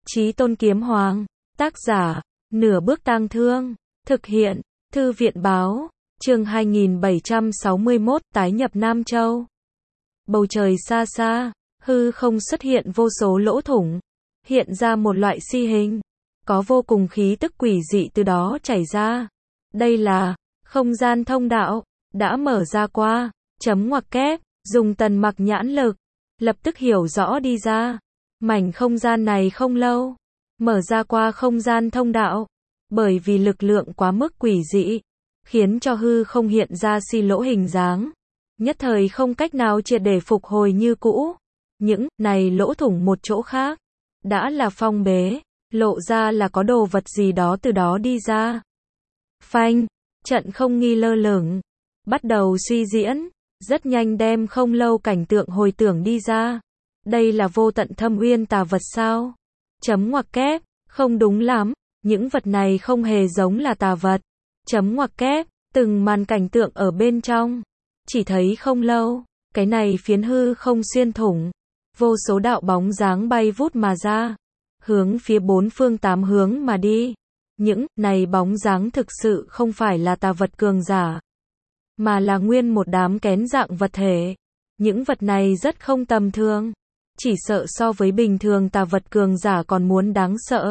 Chí Tôn Kiếm Hoàng. Tác giả, Nửa Bước Tang Thương. Thực hiện, Thư viện Báo. Chương 2761, tái nhập Nam Châu. Bầu trời xa xa, hư không xuất hiện vô số lỗ thủng, hiện ra một loại si hình, có vô cùng khí tức quỷ dị từ đó chảy ra. Đây là không gian thông đạo, đã mở ra qua, chấm ngoặc kép, dùng Tần Mặc nhãn lực, lập tức hiểu rõ đi ra. Mảnh không gian này không lâu, mở ra qua không gian thông đạo, bởi vì lực lượng quá mức quỷ dị, khiến cho hư không hiện ra si lỗ hình dáng, nhất thời không cách nào triệt để phục hồi như cũ. Những này lỗ thủng một chỗ khác, đã là phong bế, lộ ra là có đồ vật gì đó từ đó đi ra. Phanh, trận không nghi lơ lửng, bắt đầu suy diễn, rất nhanh đem không lâu cảnh tượng hồi tưởng đi ra. Đây là vô tận thâm uyên tà vật sao? Chấm ngoặc kép, không đúng lắm, những vật này không hề giống là tà vật. Chấm ngoặc kép, từng màn cảnh tượng ở bên trong, chỉ thấy không lâu, cái này phiến hư không xuyên thủng, vô số đạo bóng dáng bay vút mà ra, hướng phía bốn phương tám hướng mà đi. Những này bóng dáng thực sự không phải là tà vật cường giả, mà là nguyên một đám kén dạng vật thể. Những vật này rất không tầm thường, chỉ sợ so với bình thường tà vật cường giả còn muốn đáng sợ.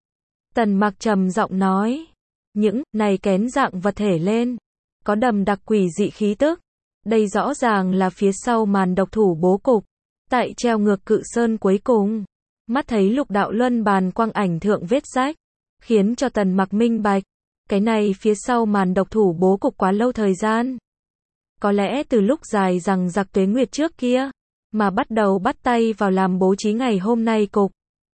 Tần Mặc trầm giọng nói, những này kén dạng vật thể lên, có đậm đặc quỷ dị khí tức. Đây rõ ràng là phía sau màn độc thủ bố cục, tại treo ngược cự sơn cuối cùng. Mắt thấy lục đạo luân bàn quang ảnh thượng vết rách, khiến cho Tần Mặc minh bạch, cái này phía sau màn độc thủ bố cục quá lâu thời gian. Có lẽ từ lúc dài rằng giặc tuế nguyệt trước kia, mà bắt đầu bắt tay vào làm bố trí ngày hôm nay cục.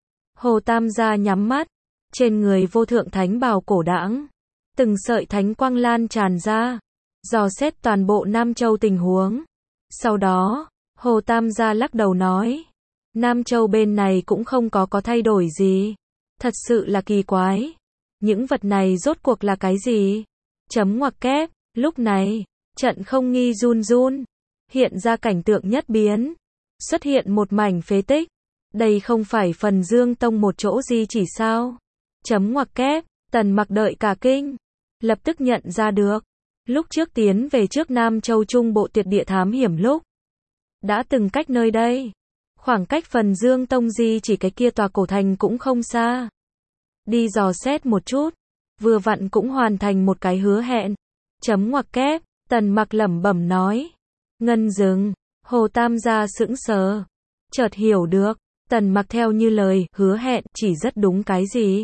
Hồ Tam gia nhắm mắt, trên người vô thượng thánh bào cổ đãng, từng sợi thánh quang lan tràn ra, dò xét toàn bộ Nam Châu tình huống. Sau đó, Hồ Tam gia lắc đầu nói, Nam Châu bên này cũng không có thay đổi gì. Thật sự là kỳ quái. Những vật này rốt cuộc là cái gì? Chấm ngoặc kép, lúc này, trận không nghi run run, hiện ra cảnh tượng nhất biến. Xuất hiện một mảnh phế tích. Đây không phải Phần Dương Tông một chỗ gì chỉ sao? Chấm ngoặc kép, Tần Mặc đợi cả kinh, lập tức nhận ra được. Lúc trước tiến về trước Nam Châu Trung Bộ tuyệt địa thám hiểm lúc, đã từng cách nơi đây. Khoảng cách Phần Dương Tông di chỉ cái kia tòa cổ thành cũng không xa. Đi dò xét một chút, vừa vặn cũng hoàn thành một cái hứa hẹn. Chấm ngoặc kép, Tần Mặc lẩm bẩm nói. Ngân dừng, Hồ Tam gia sững sờ, chợt hiểu được, Tần Mặc theo như lời hứa hẹn chỉ rất đúng cái gì.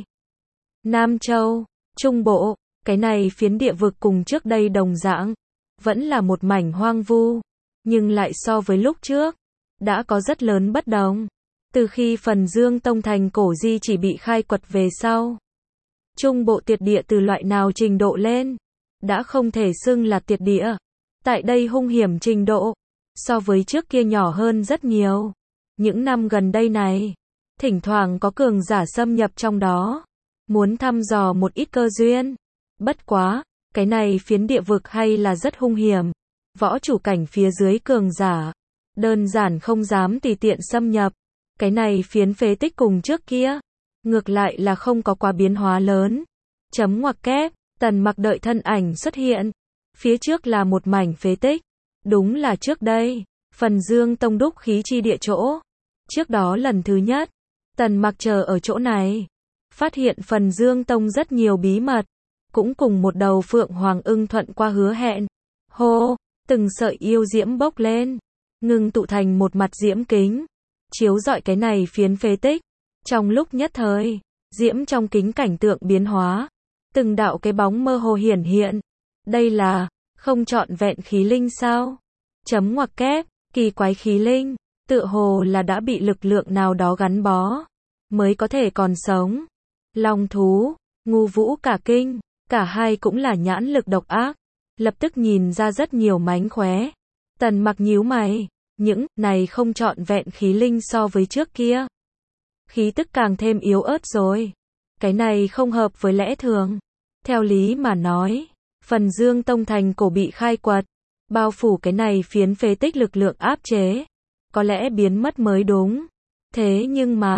Nam Châu, Trung Bộ, cái này phiến địa vực cùng trước đây đồng dạng, vẫn là một mảnh hoang vu, nhưng lại so với lúc trước, đã có rất lớn bất đồng. Từ khi Phần Dương Tông thành cổ di chỉ bị khai quật về sau, Trung Bộ tuyệt địa từ loại nào trình độ lên, đã không thể xưng là tuyệt địa. Tại đây hung hiểm trình độ, so với trước kia nhỏ hơn rất nhiều. Những năm gần đây này, thỉnh thoảng có cường giả xâm nhập trong đó, muốn thăm dò một ít cơ duyên. Bất quá, cái này phiến địa vực hay là rất hung hiểm. Võ chủ cảnh phía dưới cường giả, đơn giản không dám tùy tiện xâm nhập. Cái này phiến phế tích cùng trước kia, ngược lại là không có quá biến hóa lớn. Chấm ngoặc kép, Tần Mặc đợi thân ảnh xuất hiện. Phía trước là một mảnh phế tích. Đúng là trước đây, Phần Dương Tông đúc khí chi địa chỗ. Trước đó lần thứ nhất, Tần Mặc chờ ở chỗ này, phát hiện Phần Dương Tông rất nhiều bí mật, cũng cùng một đầu phượng hoàng ưng thuận qua hứa hẹn. Hô, từng sợi yêu diễm bốc lên, ngưng tụ thành một mặt diễm kính, chiếu rọi cái này phiến phế tích. Trong lúc nhất thời, diễm trong kính cảnh tượng biến hóa, từng đạo cái bóng mơ hồ hiển hiện. Đây là không trọn vẹn khí linh sao? Chấm ngoặc kép, kỳ quái khí linh, tựa hồ là đã bị lực lượng nào đó gắn bó, mới có thể còn sống. Long thú, Ngu Vũ cả kinh, cả hai cũng là nhãn lực độc ác, lập tức nhìn ra rất nhiều mánh khóe. Tần Mặc nhíu mày, những này không trọn vẹn khí linh so với trước kia, khí tức càng thêm yếu ớt rồi. Cái này không hợp với lẽ thường. Theo lý mà nói, Phần Dương Tông thành cổ bị khai quật, bao phủ cái này phiến phế tích lực lượng áp chế, có lẽ biến mất mới đúng. Thế nhưng mà,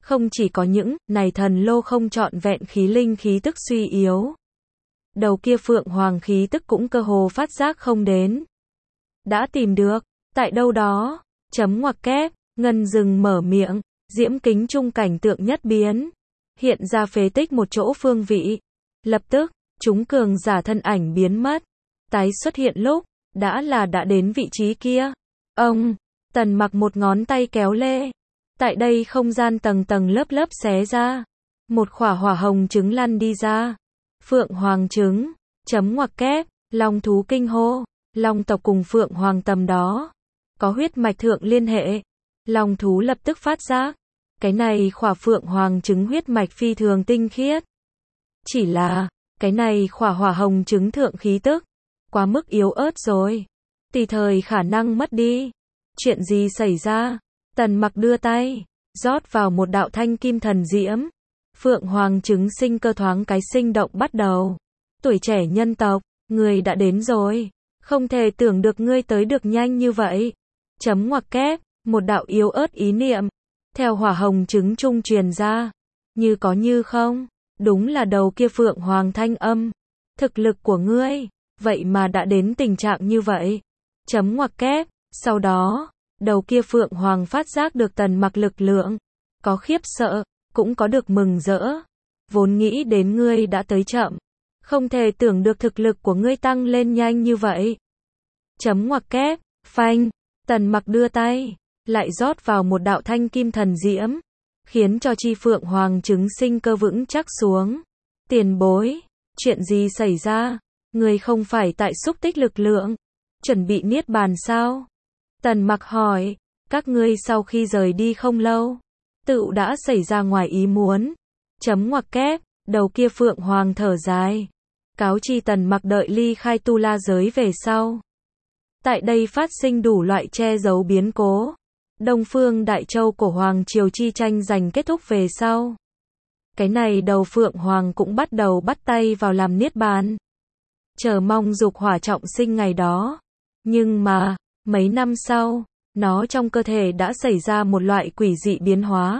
Không chỉ có những này thần lô không trọn vẹn khí linh khí tức suy yếu. Đầu kia Phượng Hoàng khí tức cũng cơ hồ phát giác không đến. Đã tìm được, tại đâu đó, chấm ngoặc kép, Ngân dừng mở miệng, diễm kính trung cảnh tượng nhất biến. Hiện ra phế tích một chỗ phương vị. Lập tức, chúng cường giả thân ảnh biến mất. Tái xuất hiện lúc, đã đến vị trí kia. Ông, Tần Mặc một ngón tay kéo lê. Tại đây không gian tầng tầng lớp lớp xé ra. Một khỏa hỏa hồng trứng lăn đi ra. Phượng Hoàng trứng, chấm ngoặc kép, Long thú kinh hô. Long tộc cùng Phượng Hoàng tầm đó. Có huyết mạch thượng liên hệ. Long thú lập tức phát giác. Cái này khỏa Phượng Hoàng trứng huyết mạch phi thường tinh khiết. Chỉ là, cái này khỏa hỏa hồng trứng thượng khí tức. Quá mức yếu ớt rồi. Tùy thời khả năng mất đi. Chuyện gì xảy ra? Tần Mặc đưa tay, rót vào một đạo thanh kim thần diễm. Phượng Hoàng trứng sinh cơ thoáng cái sinh động bắt đầu. Tuổi trẻ nhân tộc, người đã đến rồi. Không thể tưởng được ngươi tới được nhanh như vậy. Chấm ngoặc kép, một đạo yếu ớt ý niệm. Theo hỏa hồng trứng trung truyền ra. Như có như không. Đúng là đầu kia Phượng Hoàng thanh âm. Thực lực của ngươi, vậy mà đã đến tình trạng như vậy. Chấm ngoặc kép, sau đó, đầu kia Phượng Hoàng phát giác được Tần Mặc lực lượng. Có khiếp sợ, cũng có được mừng rỡ. Vốn nghĩ đến ngươi đã tới chậm. Không thể tưởng được thực lực của ngươi tăng lên nhanh như vậy. Chấm ngoặc kép, phanh, Tần Mặc đưa tay, lại rót vào một đạo thanh kim thần diễm. Khiến cho chi Phượng Hoàng trứng sinh cơ vững chắc xuống. Tiền bối, chuyện gì xảy ra? Người không phải tại xúc tích lực lượng. Chuẩn bị niết bàn sao? Tần Mặc hỏi, các ngươi sau khi rời đi không lâu. Tựu đã xảy ra ngoài ý muốn. Chấm ngoặc kép, đầu kia Phượng Hoàng thở dài. Cáo chi Tần Mặc đợi ly khai tu la giới về sau. Tại đây phát sinh đủ loại che giấu biến cố. Đông Phương Đại Châu của Hoàng Triều chi tranh giành kết thúc về sau. Cái này đầu Phượng Hoàng cũng bắt đầu bắt tay vào làm niết bàn. Chờ mong dục hỏa trọng sinh ngày đó. Nhưng mà, mấy năm sau, nó trong cơ thể đã xảy ra một loại quỷ dị biến hóa.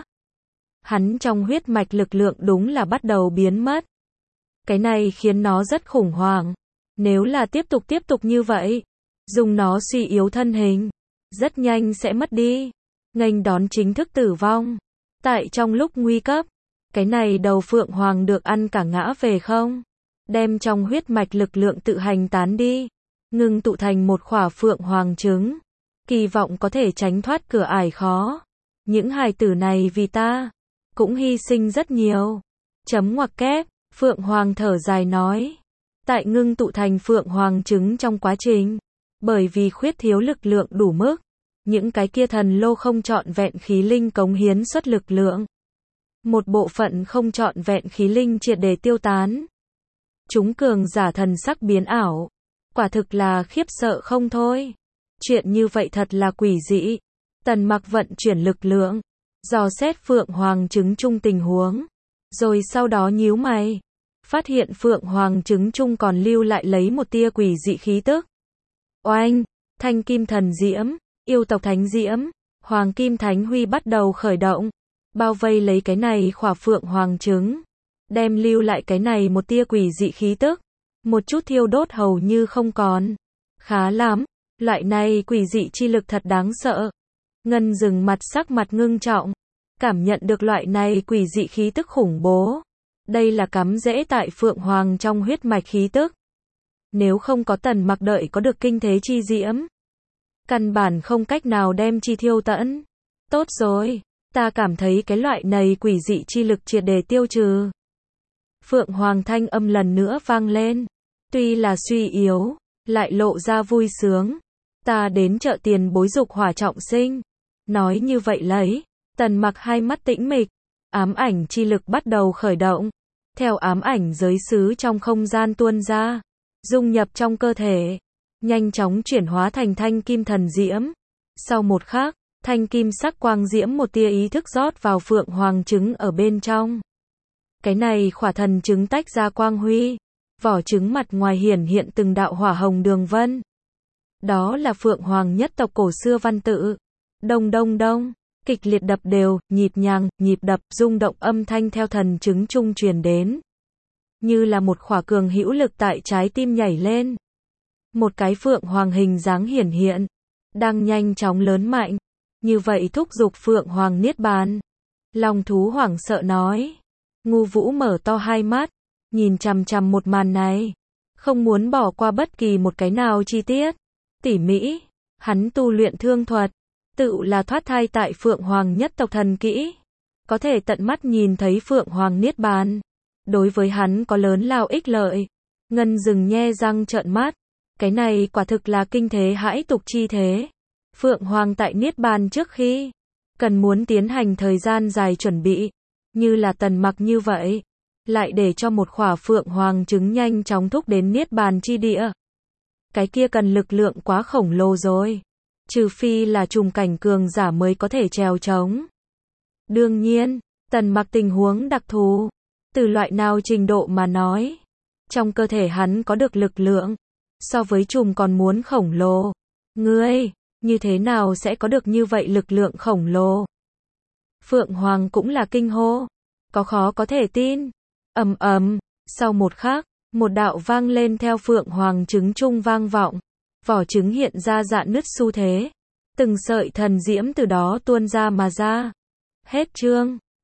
Hắn trong huyết mạch lực lượng đúng là bắt đầu biến mất. Cái này khiến nó rất khủng hoảng. Nếu là tiếp tục như vậy, dùng nó suy yếu thân hình, rất nhanh sẽ mất đi. Nghênh đón chính thức tử vong. Tại trong lúc nguy cấp, cái này đầu Phượng Hoàng được ăn cả ngã về không. Đem trong huyết mạch lực lượng tự hành tán đi. Ngưng tụ thành một khỏa Phượng Hoàng trứng. Kỳ vọng có thể tránh thoát cửa ải khó. Những hài tử này vì ta, cũng hy sinh rất nhiều. Chấm ngoặc kép, Phượng Hoàng thở dài nói. Tại ngưng tụ thành Phượng Hoàng trứng trong quá trình. Bởi vì khuyết thiếu lực lượng đủ mức. Những cái kia thần lô không trọn vẹn khí linh cống hiến xuất lực lượng. Một bộ phận không trọn vẹn khí linh triệt để tiêu tán. Chúng cường giả thần sắc biến ảo. Quả thực là khiếp sợ không thôi. Chuyện như vậy thật là quỷ dị. Tần Mặc vận chuyển lực lượng. Dò xét Phượng Hoàng trứng chung tình huống. Rồi sau đó nhíu mày. Phát hiện Phượng Hoàng trứng chung còn lưu lại lấy một tia quỷ dị khí tức. Oanh, thanh kim thần diễm, yêu tộc thánh diễm, Hoàng kim thánh huy bắt đầu khởi động. Bao vây lấy cái này khỏa Phượng Hoàng trứng. Đem lưu lại cái này một tia quỷ dị khí tức. Một chút thiêu đốt hầu như không còn. Khá lắm, loại này quỷ dị chi lực thật đáng sợ. Ngân dừng sắc mặt ngưng trọng. Cảm nhận được loại này quỷ dị khí tức khủng bố. Đây là cắm rễ tại Phượng Hoàng trong huyết mạch khí tức. Nếu không có Tần Mặc đợi có được kinh thế chi diễm. Căn bản không cách nào đem chi thiêu tận. Tốt rồi, ta cảm thấy cái loại này quỷ dị chi lực triệt để tiêu trừ. Phượng Hoàng thanh âm lần nữa vang lên. Tuy là suy yếu, lại lộ ra vui sướng. Ta đến chợ tiền bối dục hỏa trọng sinh. Nói như vậy lấy, Tần Mặc hai mắt tĩnh mịch. Ám ảnh chi lực bắt đầu khởi động. Theo ám ảnh giới xứ trong không gian tuôn ra. Dung nhập trong cơ thể. Nhanh chóng chuyển hóa thành thanh kim thần diễm. Sau một khắc, thanh kim sắc quang diễm một tia ý thức rót vào Phượng Hoàng trứng ở bên trong. Cái này khỏa thần trứng tách ra quang huy. Vỏ trứng mặt ngoài hiển hiện từng đạo hỏa hồng đường vân. Đó là Phượng Hoàng nhất tộc cổ xưa văn tự. Đông đông đông, kịch liệt đập đều, nhịp nhàng, nhịp đập, rung động âm thanh theo thần chứng trung truyền đến. Như là một khỏa cường hữu lực tại trái tim nhảy lên. Một cái phượng hoàng hình dáng hiển hiện, đang nhanh chóng lớn mạnh. Như vậy thúc giục phượng hoàng niết bàn. Long thú hoảng sợ nói. Ngu Vũ mở to hai mắt, nhìn chằm chằm một màn này. Không muốn bỏ qua bất kỳ một cái nào chi tiết. Tỉ mỉ, hắn tu luyện thương thuật. Tự là thoát thai tại phượng hoàng nhất tộc thần kỹ. Có thể tận mắt nhìn thấy phượng hoàng niết bàn. Đối với hắn có lớn lao ích lợi. Ngân Dừng nhe răng trợn mắt. Cái này quả thực là kinh thế hãi tục chi thế. Phượng Hoàng tại niết bàn trước khi cần muốn tiến hành thời gian dài chuẩn bị, như là Tần Mặc như vậy, lại để cho một khỏa Phượng Hoàng trứng nhanh chóng thúc đến niết bàn chi địa. Cái kia cần lực lượng quá khổng lồ rồi, trừ phi là trùng cảnh cường giả mới có thể trèo trống. Đương nhiên, Tần Mặc tình huống đặc thù, từ loại nào trình độ mà nói, trong cơ thể hắn có được lực lượng so với trùng còn muốn khổng lồ. Ngươi, như thế nào sẽ có được như vậy lực lượng khổng lồ? Phượng Hoàng cũng là kinh hô, có khó có thể tin. Ầm ầm, sau một khắc, một đạo vang lên theo Phượng Hoàng trứng trung vang vọng, vỏ trứng hiện ra rạn nứt xu thế, từng sợi thần diễm từ đó tuôn ra mà ra. Hết chương.